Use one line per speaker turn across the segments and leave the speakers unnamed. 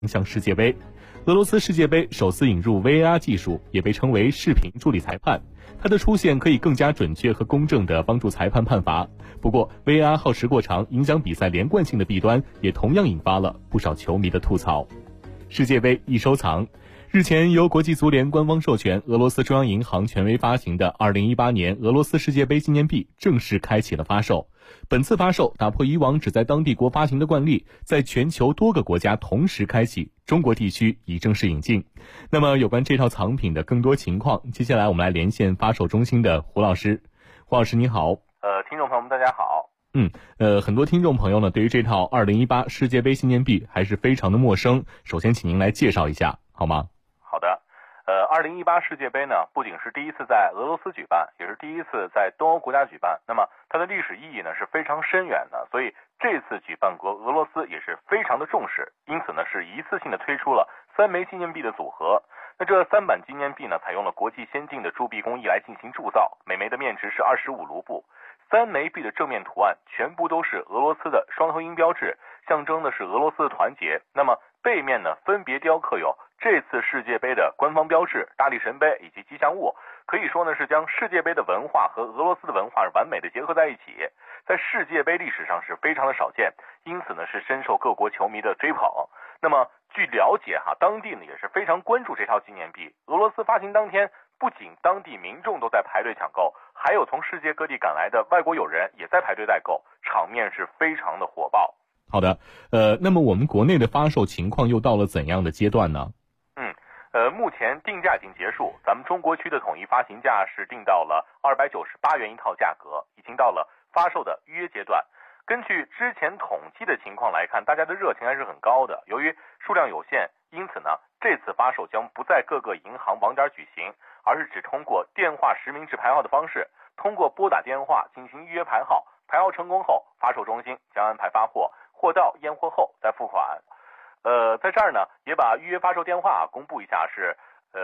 向世界杯。俄罗斯世界杯首次引入 VAR 技术，也被称为视频助理裁判。它的出现可以更加准确和公正地帮助裁判判罚。不过 VAR 耗时过长，影响比赛连贯性的弊端，也同样引发了不少球迷的吐槽。世界杯易收藏。日前，由国际足联官方授权，俄罗斯中央银行权威发行的2018年俄罗斯世界杯纪念币正式开启了发售。本次发售打破以往只在当地国发行的惯例，在全球多个国家同时开启，中国地区已正式引进。那么有关这套藏品的更多情况，接下来我们来连线发售中心的胡老师。胡老师你好。
听众朋友们大家好。
很多听众朋友呢对于这套2018世界杯纪念币还是非常的陌生，首先请您来介绍一下好吗？
好的。2018世界杯呢，不仅是第一次在俄罗斯举办，也是第一次在东欧国家举办。那么它的历史意义呢是非常深远的，所以这次举办国俄罗斯也是非常的重视，因此呢是一次性的推出了3枚纪念币的组合。那这3版纪念币呢，采用了国际先进的铸币工艺来进行铸造，每枚的面值是25卢布。3枚币的正面图案全部都是俄罗斯的双头鹰标志，象征的是俄罗斯的团结。那么背面呢分别雕刻有这次世界杯的官方标志、大力神杯以及吉祥物，可以说呢是将世界杯的文化和俄罗斯的文化完美的结合在一起，在世界杯历史上是非常的少见，因此呢是深受各国球迷的追捧。那么据了解当地呢也是非常关注这套纪念币。俄罗斯发行当天，不仅当地民众都在排队抢购，还有从世界各地赶来的外国友人也在排队代购，场面是非常的火爆。
好的，那么我们国内的发售情况又到了怎样的阶段呢？
目前定价已经结束，咱们中国区的统一发行价是定到了298元一套价格，已经到了发售的预约阶段。根据之前统计的情况来看，大家的热情还是很高的。由于数量有限，因此呢，这次发售将不在各个银行网点举行，而是只通过电话实名制排号的方式，通过拨打电话进行预约排号，排号成功后，发售中心将安排发货，货到验货后再付款。在这儿呢，也把预约发售电话公布一下，是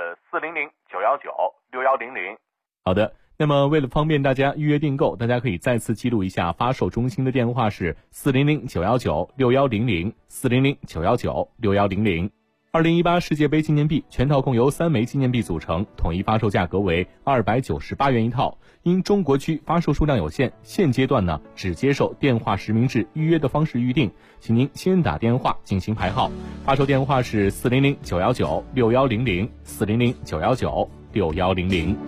400-919-6100。
好的，那么为了方便大家预约订购，大家可以再次记录一下发售中心的电话是400-919-6100 400-919-6100。2018世界杯纪念币全套共由3枚纪念币组成，统一发售价格为298元一套。因中国区发售数量有限，现阶段呢只接受电话实名制预约的方式预定，请您先打电话进行排号。发售电话是400-919-6100 400-919-6100。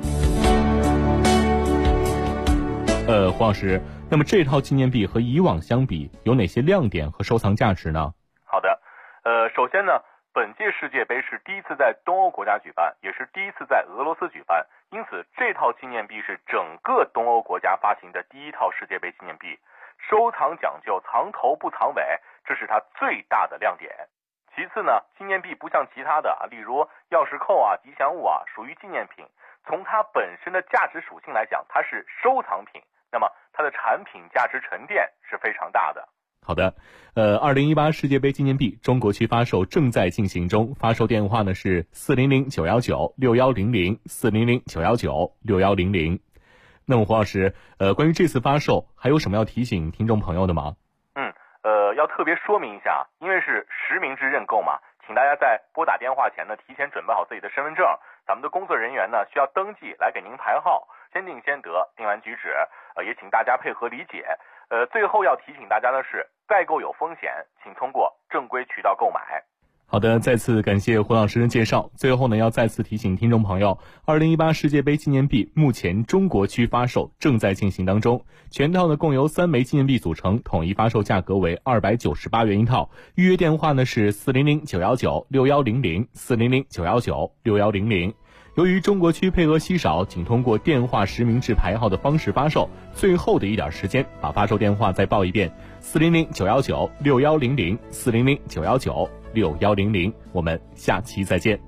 黄老师，那么这套纪念币和以往相比有哪些亮点和收藏价值呢？
好的，首先呢，本届世界杯是第一次在东欧国家举办，也是第一次在俄罗斯举办，因此这套纪念币是整个东欧国家发行的第一套世界杯纪念币，收藏讲究藏头不藏尾，这是它最大的亮点。其次呢，纪念币不像其他的例如钥匙扣吉祥物属于纪念品，从它本身的价值属性来讲，它是收藏品，那么它的产品价值沉淀是非常大的。
好的，2018世界杯纪念币中国区发售正在进行中，发售电话呢是400-919-6100 400-919-6100。那么胡老师，关于这次发售还有什么要提醒听众朋友的吗？
要特别说明一下，因为是实名制认购嘛，请大家在拨打电话前呢，提前准备好自己的身份证，咱们的工作人员呢需要登记来给您排号，先定先得，定完举止，也请大家配合理解。最后要提醒大家的是，代购有风险，请通过正规渠道购买。
好的，再次感谢胡老师的介绍。最后呢，要再次提醒听众朋友，2018世界杯纪念币目前中国区发售正在进行当中，全套呢共由3枚纪念币组成，统一发售价格为298元一套。预约电话呢是400-919-6100 400-919-6100。由于中国区配额稀少，请通过电话实名制排号的方式发售。最后的一点时间，把发售电话再报一遍：400-919-6100 400-919-6100。我们下期再见。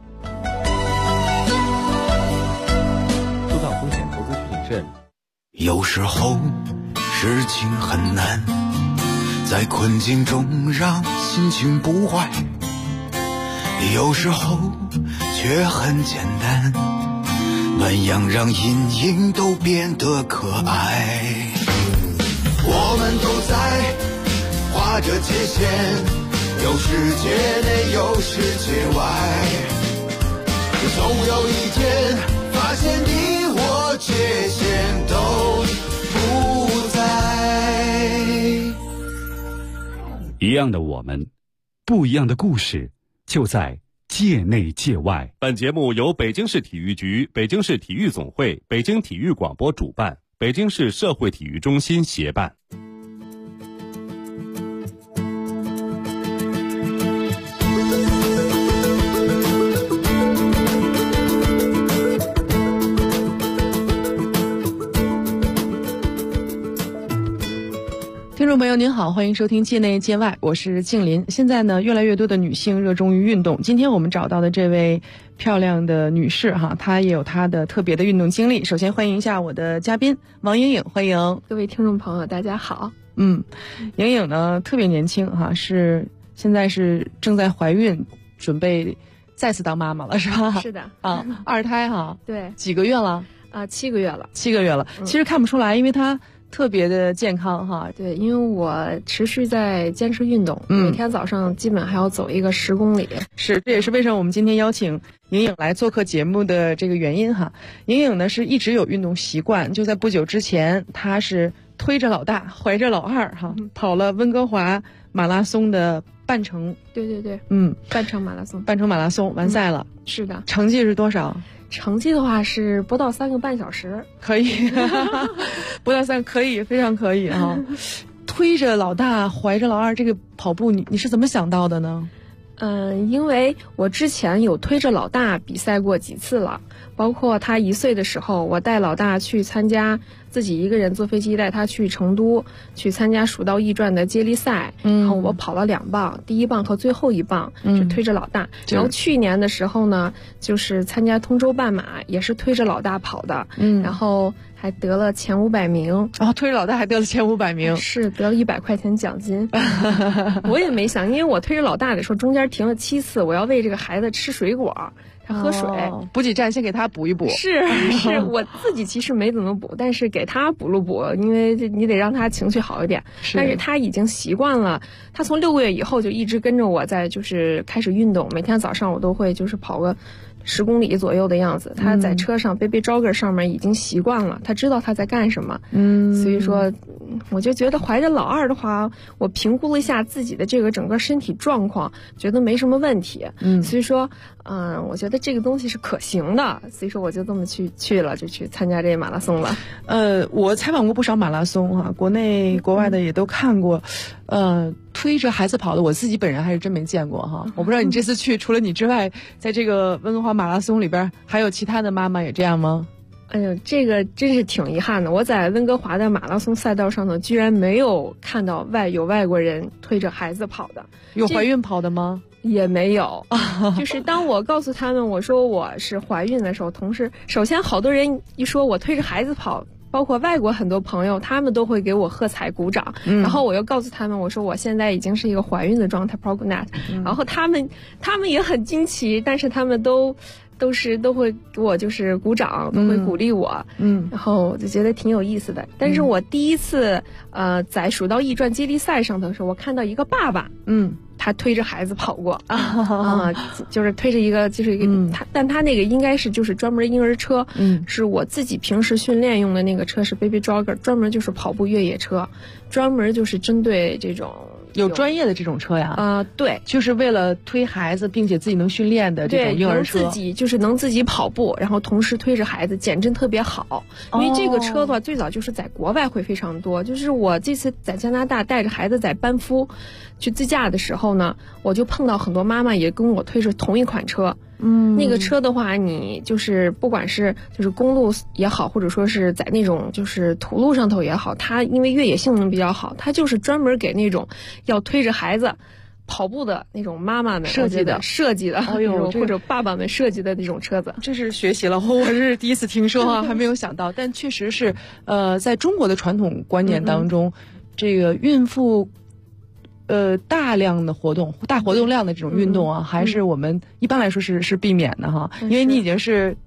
收藏风险，投资需谨慎。
有时候事情很难，在困境中让心情不坏，有时候却很简单，暖阳让阴影都变得可爱。我们都在画着界限， 有世界内有世界外，总有一天发现你我界限都不在。
一样的我们，不一样的故事，就在界内界外。
本节目由北京市体育局、北京市体育总会、北京体育广播主办，北京市社会体育中心协办。
听众朋友您好，欢迎收听界内界外，我是静林。现在呢，越来越多的女性热衷于运动。今天我们找到的这位漂亮的女士哈，她也有她的特别的运动经历。首先欢迎一下我的嘉宾王莹莹，欢迎
各位听众朋友，大家好。
莹莹呢特别年轻哈，现在是正在怀孕，准备再次当妈妈了，是吧？
是的
啊，二胎哈。
对，
几个月了
？7个月了。
7个月了，其实看不出来，因为她特别的健康哈。
对，因为我持续在坚持运动，每天早上基本还要走一个10公里。
是，这也是为什么我们今天邀请莹莹来做客节目的这个原因哈。莹莹呢是一直有运动习惯，就在不久之前，她是推着老大，怀着老二哈，跑了温哥华马拉松的半程。
对，半程马拉松完赛了。是的。
成绩是多少？
成绩的话是不到3个半小时，
可以，不到3可以，非常可以哈。推着老大，怀着老二，这个跑步你是怎么想到的呢？
因为我之前有推着老大比赛过几次了，包括他1岁的时候，我带老大去参加，自己一个人坐飞机带他去成都去参加蜀道驿传的接力赛，然后我跑了2棒，第1棒和最后1棒是推着老大。然后去年的时候呢，就是参加通州半马，也是推着老大跑的，然后还得了前500名。
然后推着老大还得了前500名，
是得了100块钱奖金。我也没想，因为我推着老大的时候中间停了7次，我要喂这个孩子吃水果，他喝水，
补给站先给他补一补。
是我自己其实没怎么补，但是给他补了补，因为你得让他情绪好一点。但是他已经习惯了，他从6个月以后就一直跟着我在就是开始运动，每天早上我都会就是跑个10公里左右的样子。他在车上Baby Jogger 上面已经习惯了，他知道他在干什么。所以说我就觉得怀着老二的话，我评估了一下自己的这个整个身体状况，觉得没什么问题。所以说我觉得这个东西是可行的，所以说我就这么去了，就去参加这个马拉松了。
我采访过不少马拉松哈，国内国外的也都看过。推着孩子跑的，我自己本人还是真没见过哈。我不知道你这次去，除了你之外，在这个温哥华马拉松里边，还有其他的妈妈也这样吗？
哎呦，这个真是挺遗憾的。我在温哥华的马拉松赛道上头，居然没有看到有外国人推着孩子跑的。
有怀孕跑的吗？
也没有。就是当我告诉他们我说我是怀孕的时候，同时首先好多人一说我推着孩子跑，包括外国很多朋友，他们都会给我喝彩鼓掌。然后我又告诉他们我说我现在已经是一个怀孕的状态 pregnant。然后他们也很惊奇，但是他们都会给我就是鼓掌，都会鼓励我。然后我就觉得挺有意思的。但是我第一次在蜀道驿传接力赛上的时候，我看到一个爸爸，他推着孩子跑过就是推着一个但他那个应该是就是专门婴儿车。是我自己平时训练用的那个车，是 Baby Jogger， 专门就是跑步越野车，专门就是针对这种
有专业的这种车呀。
对，
就是为了推孩子并且自己能训练的这种婴儿车，
能自己跑步，然后同时推着孩子，减震特别好。因为这个车的话最早就是在国外会非常多，就是我这次在加拿大带着孩子在班夫去自驾的时候呢，我就碰到很多妈妈也跟我推着同一款车。那个车的话，你就是不管是就是公路也好，或者说是在那种就是土路上头也好，它因为越野性能比较好，它就是专门给那种要推着孩子跑步的那种妈妈们设计的或者爸爸们设计的那种车子。
这是学习了，我是第一次听说还没有想到。但确实是在中国的传统观念当中，这个孕妇大量的活动、大活动量的这种运动啊，还是我们一般来说是避免的哈，因为你已经是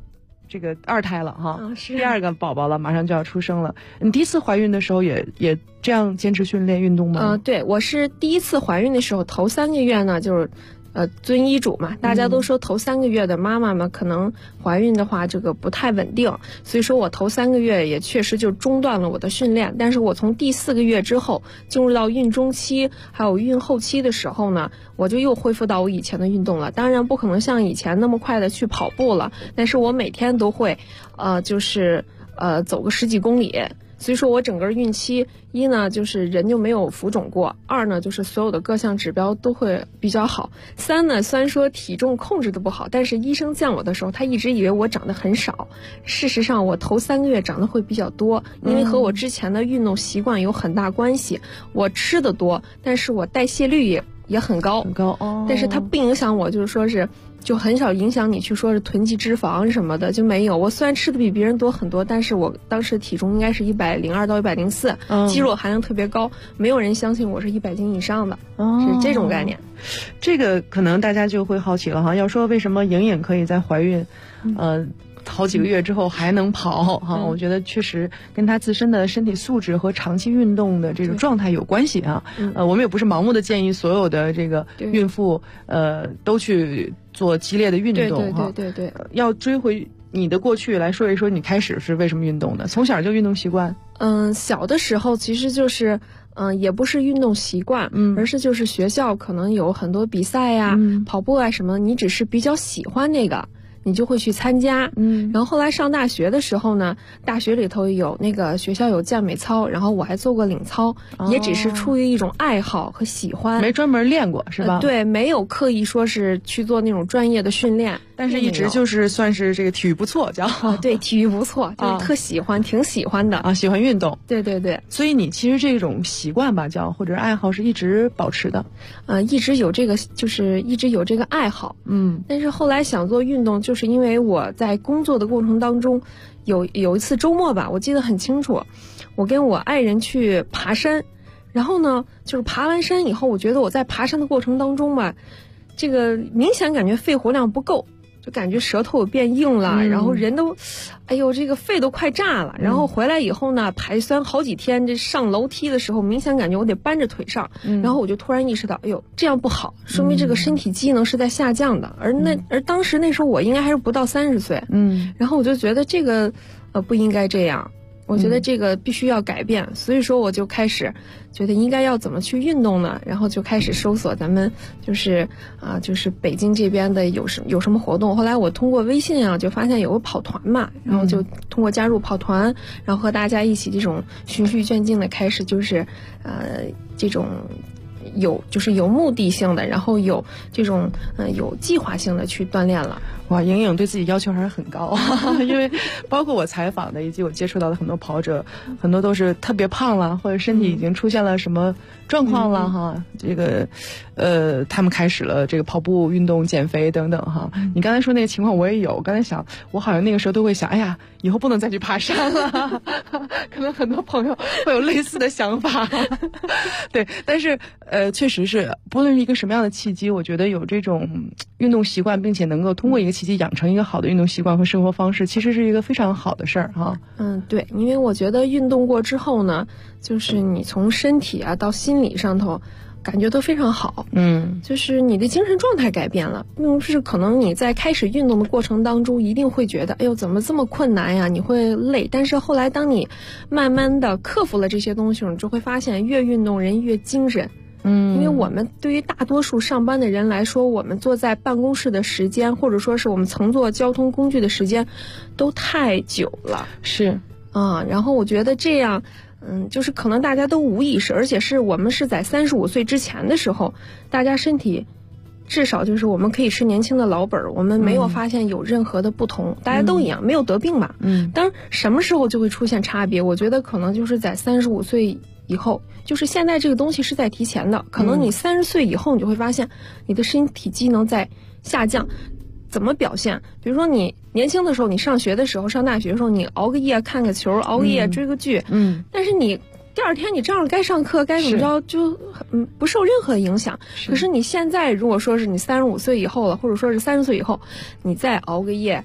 这个2胎了哈，
是
第2个宝宝了，马上就要出生了。你第一次怀孕的时候也这样坚持训练运动吗？
对，我是第一次怀孕的时候，头3个月呢，就是遵医嘱嘛，大家都说头3个月的妈妈们可能怀孕的话，这个不太稳定，所以说我头3个月也确实就中断了我的训练。但是我从第4个月之后进入到孕中期还有孕后期的时候呢，我就又恢复到我以前的运动了。当然不可能像以前那么快的去跑步了，但是我每天都会走个10几公里。所以说我整个孕期，一呢就是人就没有浮肿过，2呢就是所有的各项指标都会比较好，3呢虽然说体重控制的不好，但是医生降我的时候他一直以为我长得很少，事实上我头3个月长得会比较多，因为和我之前的运动习惯有很大关系。我吃的多，但是我代谢率也很高，但是它不影响我，就是说是就很少影响你去说是囤积脂肪什么的，就没有。我虽然吃的比别人多很多，但是我当时体重应该是102到104，肌肉含量特别高，没有人相信我是100斤以上的，是这种概念。
这个可能大家就会好奇了哈，要说为什么莹莹可以在怀孕好几个月之后还能跑哈，我觉得确实跟她自身的身体素质和长期运动的这种状态有关系啊。我们也不是盲目的建议所有的这个孕妇都去做激烈的运动哈。
对，
要追回你的过去来说一说，你开始是为什么运动的？从小就运动习惯？
小的时候其实就是也不是运动习惯，而是就是学校可能有很多比赛呀、跑步啊什么，你只是比较喜欢那个，你就会去参加。然后后来上大学的时候呢，大学里头有那个学校有健美操，然后我还做过领操，也只是出于一种爱好和喜欢，
没专门练过是吧？
对，没有刻意说是去做那种专业的训练，
但是一直就是算是这个体育不错，叫
对，体育不错，就是特喜欢，挺喜欢的
啊，喜欢运动。
对，
所以你其实这种习惯吧，叫或者爱好是一直保持的。
一直有这个，就是一直有这个爱好。但是后来想做运动，就是因为我在工作的过程当中，有一次周末吧，我记得很清楚，我跟我爱人去爬山，然后呢，就是爬完山以后，我觉得我在爬山的过程当中吧，这个明显感觉肺活量不够，就感觉舌头变硬了，然后人都，哎呦，这个肺都快炸了。然后回来以后呢，排酸好几天，这上楼梯的时候，明显感觉我得搬着腿上。然后我就突然意识到，哎呦，这样不好，说明这个身体机能是在下降的。而当时那时候我应该还是不到30岁。然后我就觉得这个，不应该这样。我觉得这个必须要改变，所以说我就开始觉得应该要怎么去运动呢？然后就开始搜索咱们就是北京这边的有什么活动。后来我通过微信啊，就发现有个跑团嘛，然后就通过加入跑团，然后和大家一起这种循序渐进的开始，就是这种有目的性的，然后有这种有计划性的去锻炼了。
哇，莹莹对自己要求还是很高，因为包括我采访的以及我接触到的很多跑者，很多都是特别胖了，或者身体已经出现了什么状况了哈。这个他们开始了这个跑步运动、减肥等等哈。你刚才说那个情况我也有，刚才想我好像那个时候都会想，哎呀，以后不能再去爬山了。可能很多朋友会有类似的想法。对，但是确实是不论是一个什么样的契机，我觉得有这种运动习惯，并且能够通过一个契机养成一个好的运动习惯和生活方式，其实是一个非常好的事儿哈。
对，因为我觉得运动过之后呢，就是你从身体啊到心理上头感觉都非常好。就是你的精神状态改变了，并不是可能你在开始运动的过程当中一定会觉得，哎呦怎么这么困难呀，你会累。但是后来当你慢慢的克服了这些东西，你就会发现越运动人越精神。因为我们对于大多数上班的人来说，我们坐在办公室的时间，或者说是我们乘坐交通工具的时间都太久了。
是
然后我觉得这样就是可能大家都无意识，而且是我们是在35岁之前的时候，大家身体至少就是我们可以吃年轻的老本，我们没有发现有任何的不同，大家都一样，没有得病嘛。当然什么时候就会出现差别，我觉得可能就是在35岁以后，就是现在这个东西是在提前的，可能你30岁以后，你就会发现你的身体机能在下降。怎么表现？比如说你年轻的时候，你上学的时候，上大学的时候，你熬个夜看个球，熬个夜追个剧，但是你第二天你照样该上课该怎么着，就不受任何影响。可是你现在如果说是你35岁以后了，或者说是30岁以后，你再熬个夜，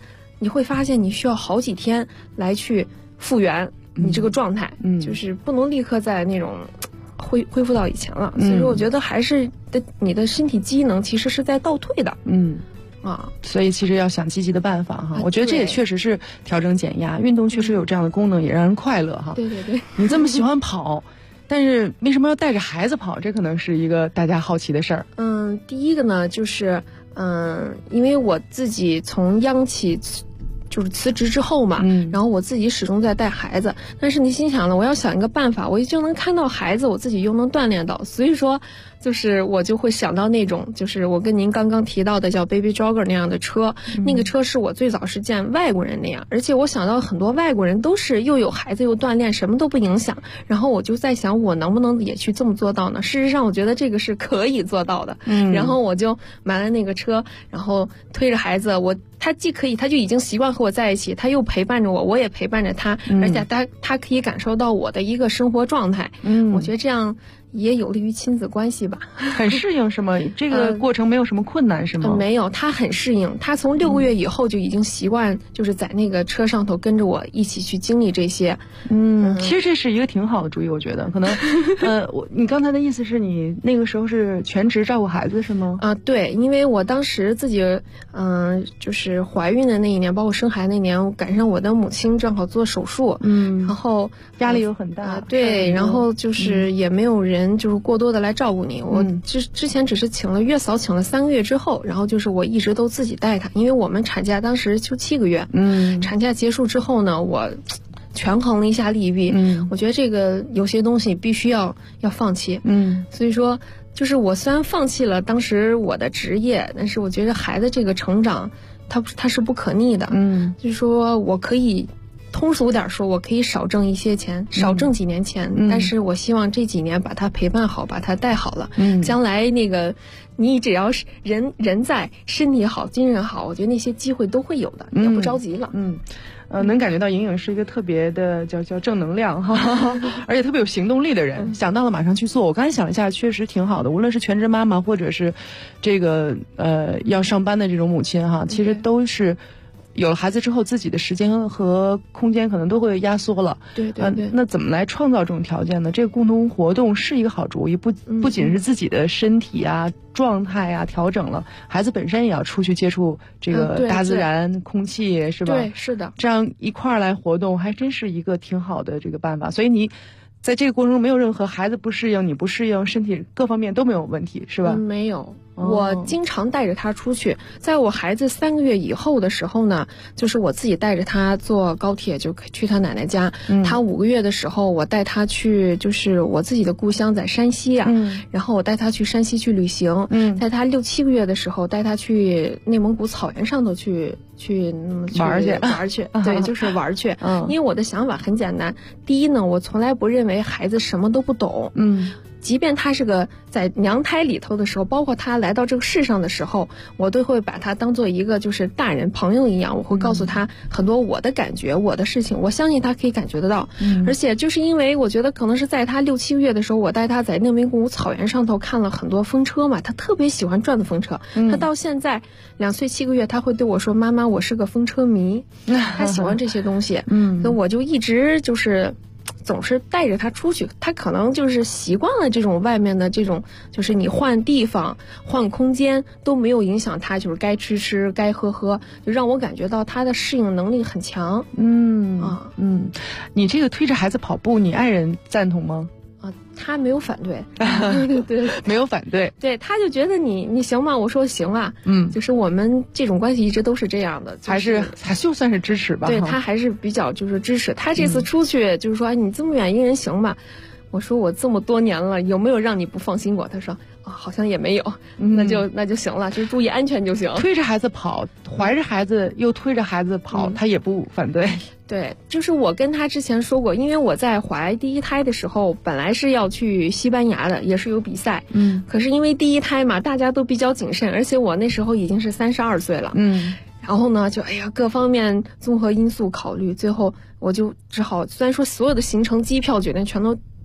你会发现你需要好几天来去复原你这个状态，就是不能立刻在那种恢复到以前了。所以说我觉得还是你的身体机能其实是在倒退的。
所以其实要想积极的办法哈，我觉得这也确实是调整减压，运动确实有这样的功能，也让人快乐哈。
对对对，
你这么喜欢跑，但是为什么要带着孩子跑？这可能是一个大家好奇的事儿。
第一个呢，就是因为我自己从央企就是辞职之后嘛，然后我自己始终在带孩子，但是你心想了，我要想一个办法，我就能看到孩子，我自己又能锻炼到，所以说就是我就会想到那种就是我跟您刚刚提到的叫 Baby Jogger 那样的车，那个车是我最早是见外国人那样，而且我想到很多外国人都是又有孩子又锻炼，什么都不影响，然后我就在想我能不能也去这么做到呢？事实上我觉得这个是可以做到的。然后我就买了那个车，然后推着孩子，他既可以，他就已经习惯和我在一起，他又陪伴着我，我也陪伴着他，而且他可以感受到我的一个生活状态。我觉得这样也有利于亲子关系吧。
很适应是吗？这个过程没有什么困难是吗？
没有，他很适应，他从6个月以后就已经习惯，就是在那个车上头跟着我一起去经历这些。
其实这是一个挺好的主意，我觉得可能你刚才的意思是你那个时候是全职照顾孩子是吗？
对，因为我当时自己就是怀孕的那一年，包括生孩子那年，赶上我的母亲正好做手术，然后
压力又很大。
对，然后就是也没有人就是过多的来照顾你。我之前只是请了月嫂，请了3个月之后，然后就是我一直都自己带他，因为我们产假当时就7个月。产假结束之后呢，我权衡了一下利弊，我觉得这个有些东西必须要放弃。所以说就是我虽然放弃了当时我的职业，但是我觉得孩子这个成长他是不可逆的。就是说我可以通俗点说，我可以少挣一些钱，少挣几年钱，但是我希望这几年把他陪伴好，把他带好了，将来那个你只要是人在，身体好，精神好，我觉得那些机会都会有的，也不着急了。
能感觉到莹莹是一个特别的叫正能量哈，而且特别有行动力的人，想到了马上去做。我刚才想一下，确实挺好的，无论是全职妈妈或者是这个要上班的这种母亲哈，其实都是有了孩子之后，自己的时间和空间可能都会压缩了。
对对对。
那怎么来创造这种条件呢？这个共同活动是一个好主意，不仅是自己的身体啊、状态啊调整了，孩子本身也要出去接触这个大自然、空气，是吧？
对，是的。
这样一块儿来活动，还真是一个挺好的这个办法。所以你在这个过程中没有任何孩子不适应，你不适应，身体各方面都没有问题，是吧？
没有。我经常带着他出去，在我孩子3个月以后的时候呢，就是我自己带着他坐高铁就去他奶奶家。他5个月的时候，我带他去就是我自己的故乡在山西啊，然后我带他去山西去旅行。在他6、7个月的时候，带他去内蒙古草原上头去
玩
去，对，就是玩去。因为我的想法很简单，第一呢，我从来不认为孩子什么都不懂。即便他是个在娘胎里头的时候，包括他来到这个世上的时候，我都会把他当做一个就是大人朋友一样，我会告诉他很多我的感觉、我的事情，我相信他可以感觉得到。而且就是因为我觉得可能是在他6、7个月的时候，我带他在内蒙古草原上头看了很多风车嘛，他特别喜欢转的风车。他到现在2岁7个月，他会对我说：“妈妈，我是个风车迷。”他喜欢这些东西。所以我就一直就是总是带着他出去，他可能就是习惯了这种外面的这种，就是你换地方、换空间都没有影响他，就是该吃吃、该喝喝，就让我感觉到他的适应能力很强。
你这个推着孩子跑步，你爱人赞同吗？
他没有反对。对，
没有反对。
对，他就觉得你行吗？我说行啊。就是我们这种关系一直都是这样的，
还就算是支持吧。
对，他还是比较就是支持。他这次出去就是说，你这么远一个人行吗？我说我这么多年了，有没有让你不放心过？他说好像也没有。那就行了，就注意安全就行。
推着孩子跑，怀着孩子又推着孩子跑，他也不反对。
对，就是我跟他之前说过，因为我在怀第1胎的时候，本来是要去西班牙的，也是有比赛。可是因为第1胎嘛，大家都比较谨慎，而且我那时候已经是32岁了。然后呢，就各方面综合因素考虑，最后我就只好，虽然说所有的行程、机票、酒店全都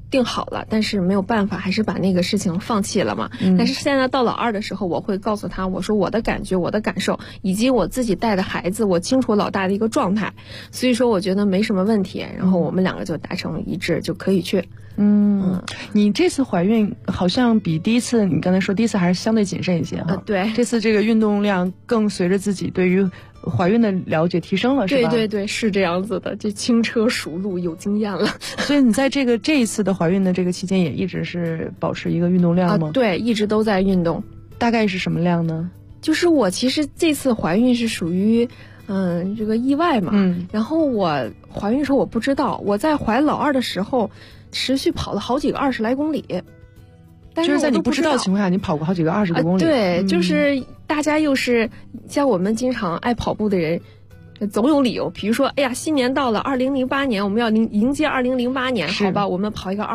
定好了，但是没有办法，还是把那个事情放弃了嘛。但是现在到老二的时候，我会告诉他，我说我的感觉、我的感受，以及我自己带的孩子，我清楚老大的一个状态，所以说我觉得没什么问题。然后我们两个就达成一致，就可以去。
你这次怀孕好像比第一次，你刚才说第一次还是相对谨慎一些哈。
对，
这次这个运动量更随着自己对于怀孕的了解提升了，是吧？
对对对，是这样子的，这轻车熟路，有经验了。
所以你在这一次的怀孕的这个期间，也一直是保持一个运动量吗？
对，一直都在运动。
大概是什么量呢？
就是我其实这次怀孕是属于这个意外嘛。然后我怀孕的时候我不知道，我在怀老二的时候持续跑了好几个20来公里。但是
就是在你不知道的情况下，你跑过好几个20多公里。
对，就是大家又是像我们经常爱跑步的人，总有理由。比如说，哎呀，新年到了，2008年我们要迎接2008年，好吧，我们跑个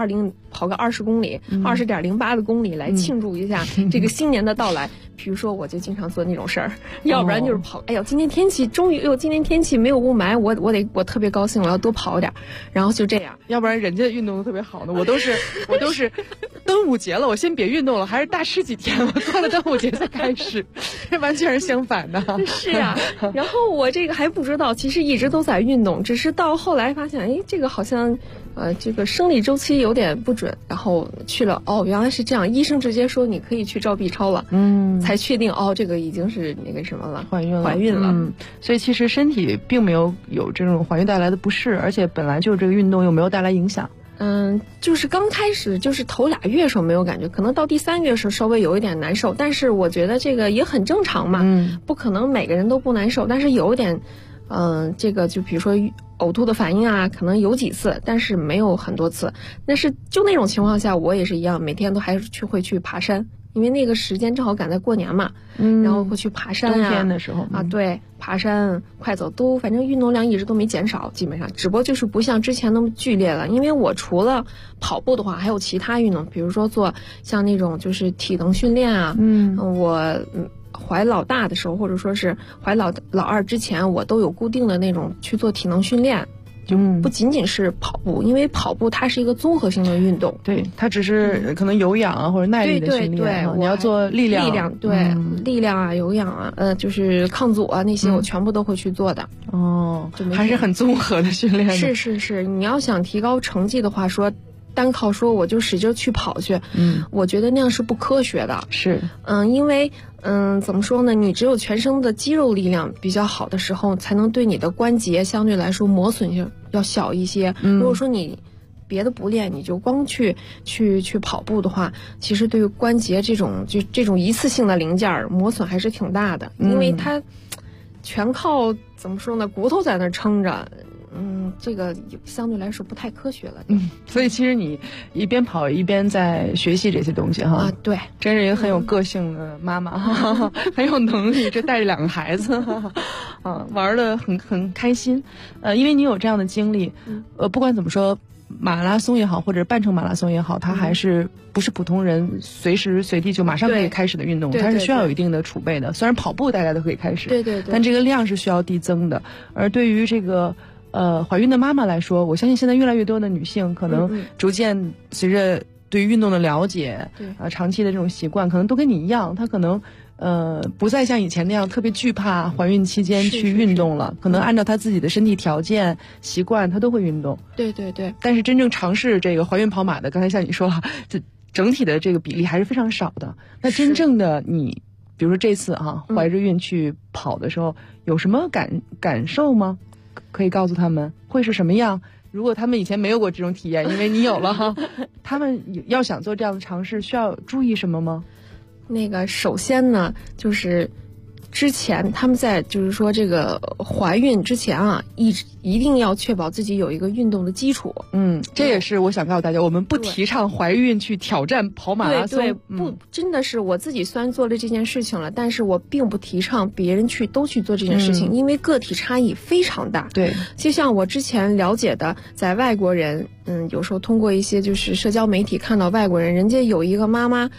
20公里，20.08的公里来庆祝一下这个新年的到来。比如说，我就经常做那种事儿，要不然就是跑。哎呦，今天天气没有雾霾，我特别高兴，我要多跑点，然后就这样。
要不然人家运动的特别好呢，我都是端午节了，我先别运动了，还是大吃几天了，过了端午节再开始，这完全是相反的。
是啊，然后我这个还不知道，其实一直都在运动，只是到后来发现，哎，这个好像这个生理周期有点不准，然后去了，原来是这样，医生直接说你可以去照 B 超了，才确定这个已经是那个什么了，怀孕了。
所以其实身体并没有这种怀孕带来的不适，而且本来就这个运动又没有带来影响。
就是刚开始就是头2月的时候没有感觉，可能到第3月的时候稍微有一点难受，但是我觉得这个也很正常嘛，不可能每个人都不难受，但是有一点这个就比如说呕吐的反应啊，可能有几次，但是没有很多次。但是就那种情况下，我也是一样，每天都还是会去爬山，因为那个时间正好赶在过年嘛，然后会去爬山
冬天的时候
对，爬山、快走都，反正运动量一直都没减少，基本上，只不过就是不像之前那么剧烈了。因为我除了跑步的话，还有其他运动，比如说做像那种就是体能训练啊，我怀老大的时候，或者说是怀老二之前，我都有固定的那种去做体能训练。就不仅仅是跑步，因为跑步它是一个综合性的运动，
对，它只是可能有氧啊或者耐力的训练，对，你要做力量，
对，力量啊、有氧啊，就是抗阻啊那些，我全部都会去做的。
还是很综合的训练。
是，你要想提高成绩的话，说单靠说我就使劲去跑去，我觉得那样是不科学的。
是，
因为怎么说呢？你只有全身的肌肉力量比较好的时候，才能对你的关节相对来说磨损性要小一些。如果说你别的不练，你就光去跑步的话，其实对于关节这种一次性的零件磨损还是挺大的，因为它全靠怎么说呢，骨头在那撑着。这个相对来说不太科学了。
所以其实你一边跑一边在学习这些东西哈。
对，
真是一个很有个性的妈妈，很有能力，这带着2个孩子，玩得很开心。因为你有这样的经历，不管怎么说，马拉松也好，或者半程马拉松也好，它还是不是普通人随时随地就马上可以开始的运动，它是需要有一定的储备的。虽然跑步大家都可以开始，
对，
但这个量是需要递增的。而对于这个怀孕的妈妈来说，我相信现在越来越多的女性可能逐渐随着对于运动的了解，长期的这种习惯，可能都跟你一样，她可能不再像以前那样特别惧怕怀孕期间去运动了，可能按照她自己的身体条件、习惯，她都会运动。
对。
但是真正尝试这个怀孕跑马的，刚才像你说了，这整体的这个比例还是非常少的。那真正的你，比如说这次怀着孕去跑的时候，有什么感受吗？可以告诉他们会是什么样？如果他们以前没有过这种体验，因为你有了哈，他们要想做这样的尝试，需要注意什么吗？
那个首先呢，就是之前他们在就是说这个怀孕之前啊，一定要确保自己有一个运动的基础。
这也是我想告诉大家，我们不提倡怀孕去挑战跑马拉松。
对，不，真的是我自己虽然做了这件事情了，但是我并不提倡别人都去做这件事情，因为个体差异非常大。
对，
就像我之前了解的，在外国人，有时候通过一些就是社交媒体看到外国人，人家有一个妈妈。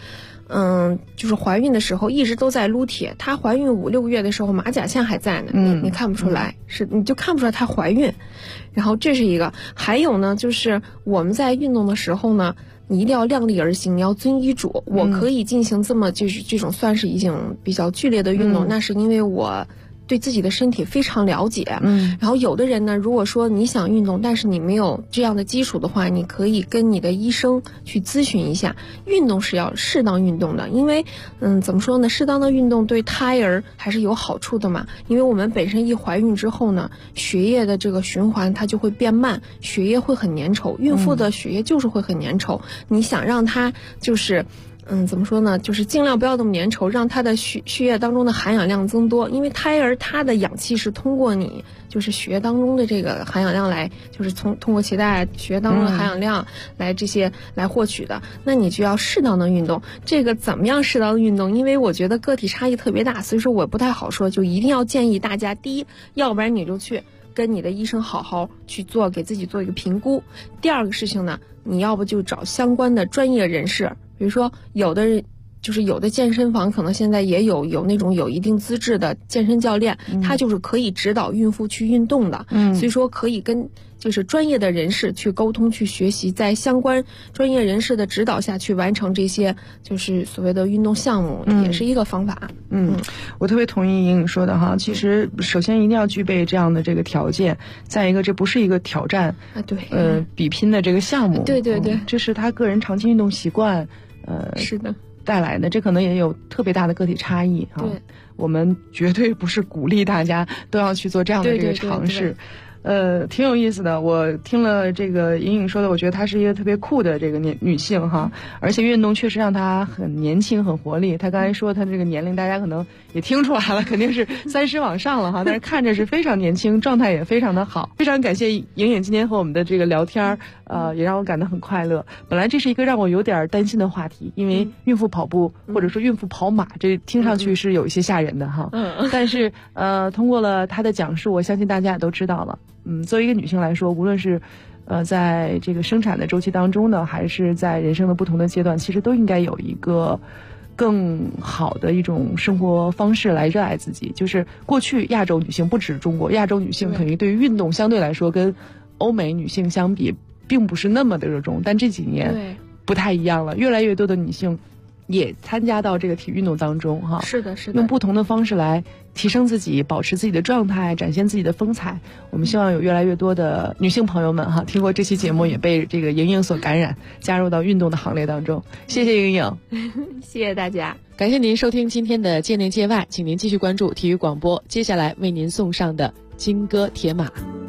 就是怀孕的时候一直都在撸铁，她怀孕5、6个月的时候马甲线还在呢，你看不出来，你就看不出来她怀孕。然后这是一个，还有呢，就是我们在运动的时候呢，你一定要量力而行，你要遵医嘱。我可以进行就是这种算是已经比较剧烈的运动，那是因为我对自己的身体非常了解。然后有的人呢，如果说你想运动，但是你没有这样的基础的话，你可以跟你的医生去咨询一下。运动是要适当运动的，因为怎么说呢，适当的运动对胎儿还是有好处的嘛。因为我们本身一怀孕之后呢，血液的这个循环它就会变慢，血液会很粘稠，孕妇的血液就是会很粘稠。你想让它就是怎么说呢？就是尽量不要那么粘稠，让它的血液当中的含氧量增多。因为胎儿它的氧气是通过你就是血液当中的这个含氧量来，就是通过脐带血液当中的含氧量来这些来获取的。那你就要适当的运动。这个怎么样适当的运动？因为我觉得个体差异特别大，所以说我不太好说。就一定要建议大家，第一，要不然你就去跟你的医生好好去给自己做一个评估。第二个事情呢，你要不就找相关的专业人士。比如说有的健身房可能现在也有那种有一定资质的健身教练，他就是可以指导孕妇去运动的。所以说可以跟就是专业的人士去沟通去学习，在相关专业人士的指导下去完成这些就是所谓的运动项目，也是一个方法。
我特别同意莹莹说的哈。其实首先一定要具备这样的这个条件，再一个这不是一个挑战
对
比拼的这个项目，
对，
这是他个人长期运动习惯
是的
带来的，这可能也有特别大的个体差异啊。我们绝对不是鼓励大家都要去做这样的这个尝试。挺有意思的。我听了这个莹莹说的，我觉得她是一个特别酷的这个女性哈，而且运动确实让她很年轻很活力。她刚才说她这个年龄，大家可能也听出来了，肯定是30往上了哈，但是看着是非常年轻，状态也非常的好。非常感谢莹莹今天和我们的这个聊天，也让我感到很快乐。本来这是一个让我有点担心的话题，因为孕妇跑步或者说孕妇跑马，这听上去是有一些吓人的哈。但是通过了她的讲述，我相信大家也都知道了。作为一个女性来说，无论是在这个生产的周期当中呢，还是在人生的不同的阶段，其实都应该有一个更好的一种生活方式来热爱自己。就是过去亚洲女性，不止中国，亚洲女性肯定对于运动相对来说跟欧美女性相比并不是那么的热衷，但这几年不太一样了，越来越多的女性也参加到这个体育运动当中哈。
是的
用不同的方式来提升自己，保持自己的状态，展现自己的风采。我们希望有越来越多的女性朋友们哈，听过这期节目也被这个莹莹所感染，加入到运动的行列当中。谢谢莹莹
谢谢大家，
感谢您收听今天的界内界外，请您继续关注体育广播，接下来为您送上的金戈铁马。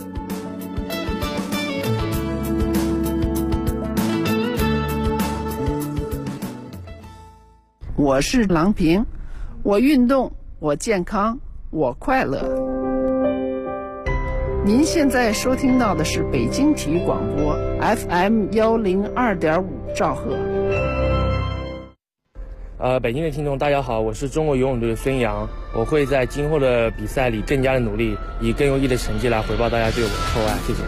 我是郎平，我运动，我健康，我快乐。您现在收听到的是北京体育广播 FM102.5兆赫。
北京的听众大家好，我是中国游泳队的孙杨，我会在今后的比赛里更加的努力，以更优异的成绩来回报大家对我的厚爱，谢谢。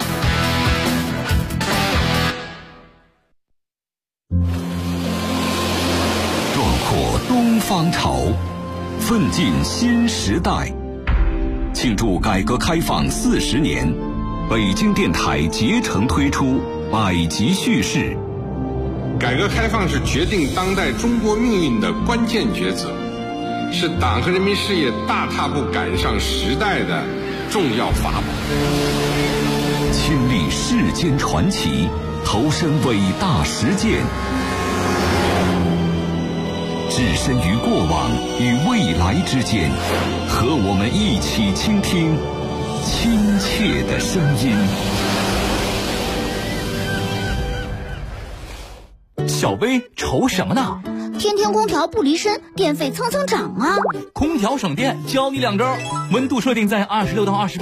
东方潮，奋进新时代。庆祝改革开放40年，北京电台竭诚推出百集叙事。
改革开放是决定当代中国命运的关键抉择，是党和人民事业大踏步赶上时代的重要法宝。
亲历世间传奇，投身伟大实践，置身于过往与未来之间，和我们一起倾听亲切的声音。
小薇愁什么呢？
天天空调不离身，电费蹭蹭涨啊！
空调省电，教你2招，温度设定在26到28